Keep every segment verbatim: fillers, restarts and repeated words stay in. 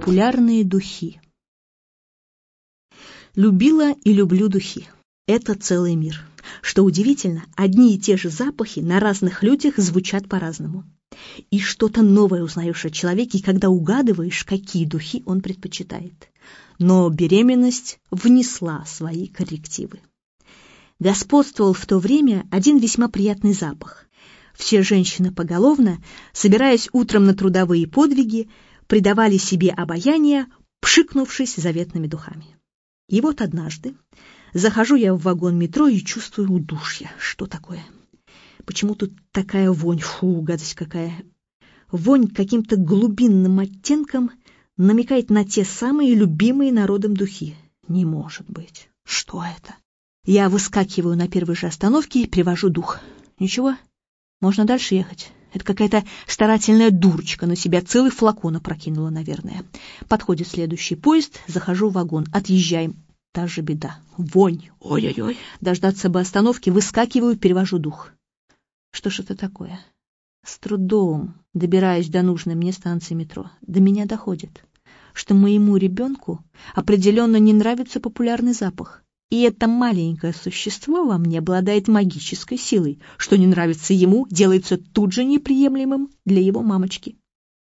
Популярные духи. Любила и люблю духи. Это целый мир. Что удивительно, одни и те же запахи на разных людях звучат по-разному. И что-то новое узнаешь о человеке, когда угадываешь, какие духи он предпочитает. Но беременность внесла свои коррективы. Господствовал в то время один весьма приятный запах. Все женщины поголовно, собираясь утром на трудовые подвиги, придавали себе обаяние, пшикнувшись заветными духами. И вот однажды захожу я в вагон метро и чувствую удушье. Что такое? Почему тут такая вонь? Фу, гадость какая! Вонь каким-то глубинным оттенком намекает на те самые любимые народом духи. Не может быть. Что это? Я выскакиваю на первой же остановке и привожу дух. Ничего, можно дальше ехать. Это какая-то старательная дурочка на себя целый флакон опрокинула, наверное. Подходит следующий поезд, захожу в вагон, отъезжаем. Та же беда. Вонь. Ой-ой-ой. Дождаться бы остановки, выскакиваю, перевожу дух. Что ж это такое? С трудом добираюсь до нужной мне станции метро. До меня доходит, что моему ребенку определенно не нравится популярный запах. И это маленькое существо во мне обладает магической силой. Что не нравится ему, делается тут же неприемлемым для его мамочки.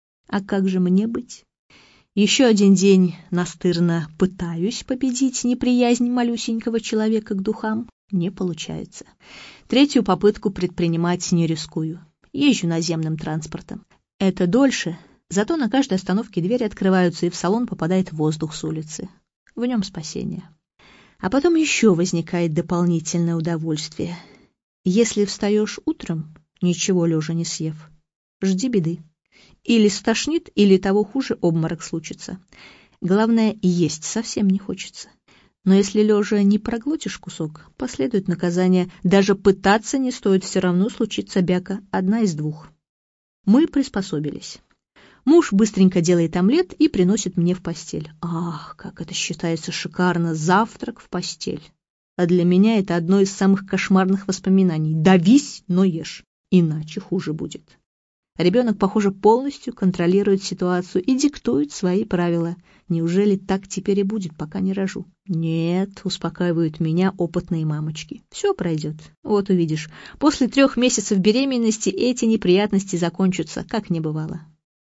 А как же мне быть? Еще один день настырно пытаюсь победить неприязнь малюсенького человека к духам. Не получается. Третью попытку предпринимать не рискую. Езжу наземным транспортом. Это дольше, зато на каждой остановке двери открываются, и в салон попадает воздух с улицы. В нем спасение. А потом еще возникает дополнительное удовольствие. Если встаешь утром, ничего лежа не съев, жди беды. Или стошнит, или того хуже, обморок случится. Главное, есть совсем не хочется. Но если лежа не проглотишь кусок, последует наказание. Даже пытаться не стоит, все равно случится бяка, одна из двух. Мы приспособились. Муж быстренько делает омлет и приносит мне в постель. Ах, как это считается шикарно! Завтрак в постель. А для меня это одно из самых кошмарных воспоминаний. Давись, но ешь, иначе хуже будет. Ребенок, похоже, полностью контролирует ситуацию и диктует свои правила. Неужели так теперь и будет, пока не рожу? Нет, успокаивают меня опытные мамочки. Все пройдет. Вот увидишь. После трех месяцев беременности эти неприятности закончатся, как не бывало.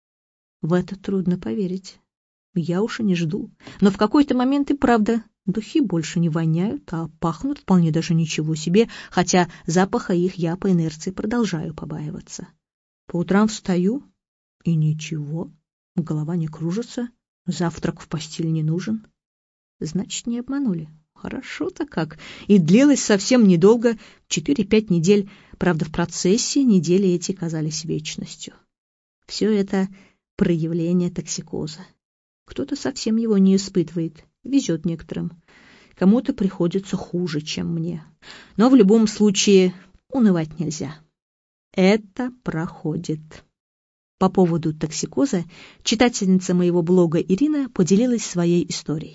В это трудно поверить. Я уж и не жду. Но в какой-то момент и правда духи больше не воняют, а пахнут вполне даже ничего себе, хотя запаха их я по инерции продолжаю побаиваться. По утрам встаю, и ничего, голова не кружится, завтрак в постель не нужен. Значит, не обманули. Хорошо-то как. И длилось совсем недолго, четыре-пять недель. Правда, в процессе недели эти казались вечностью. Все это проявление токсикоза. Кто-то совсем его не испытывает, везет некоторым. Кому-то приходится хуже, чем мне. Но в любом случае унывать нельзя. Это проходит. По поводу токсикоза читательница моего блога Ирина поделилась своей историей.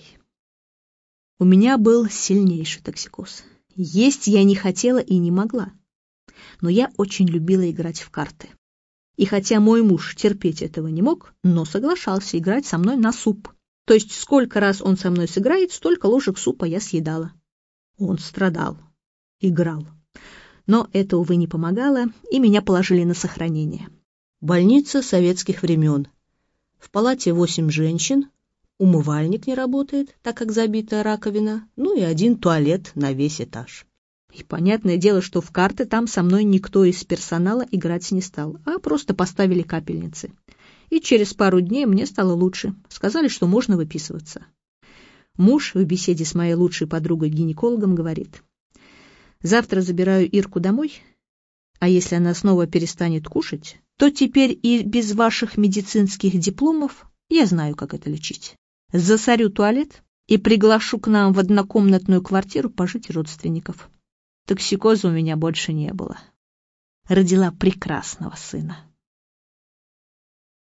У меня был сильнейший токсикоз. Есть я не хотела и не могла. Но я очень любила играть в карты. И хотя мой муж терпеть этого не мог, но соглашался играть со мной на суп. То есть сколько раз он со мной сыграет, столько ложек супа я съедала. Он страдал, играл. Но это, увы, не помогало, и меня положили на сохранение. Больница советских времен. В палате восемь женщин, умывальник не работает, так как забита раковина, ну и один туалет на весь этаж. И понятное дело, что в карты там со мной никто из персонала играть не стал, а просто поставили капельницы. И через пару дней мне стало лучше. Сказали, что можно выписываться. Муж в беседе с моей лучшей подругой-гинекологом говорит: «Завтра забираю Ирку домой, а если она снова перестанет кушать, то теперь и без ваших медицинских дипломов я знаю, как это лечить. Засорю туалет и приглашу к нам в однокомнатную квартиру пожить родственников». Токсикоза у меня больше не было. Родила прекрасного сына.